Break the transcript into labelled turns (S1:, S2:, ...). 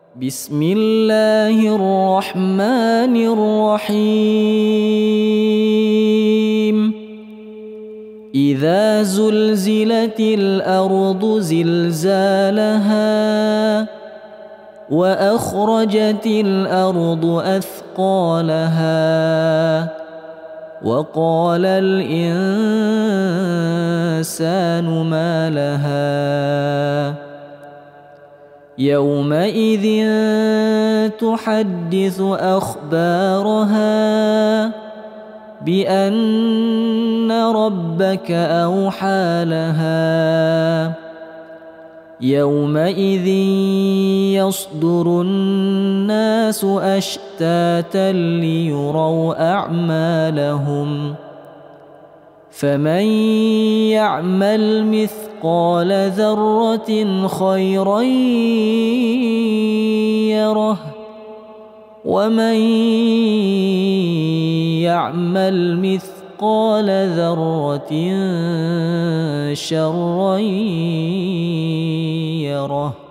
S1: بسم الله الرحمن الرحيم إذا زلزلت الأرض زلزالها وأخرجت الأرض أثقالها وقال الإنسان ما لها يومئذ تحدث أخبارها بأن ربك أوحى لها يومئذ يصدر الناس أشتاتا ليروا أعمالهم فمن يعمل مثقال ذرة خيرا يره ومن يعمل مثقال ذرة شرا يره.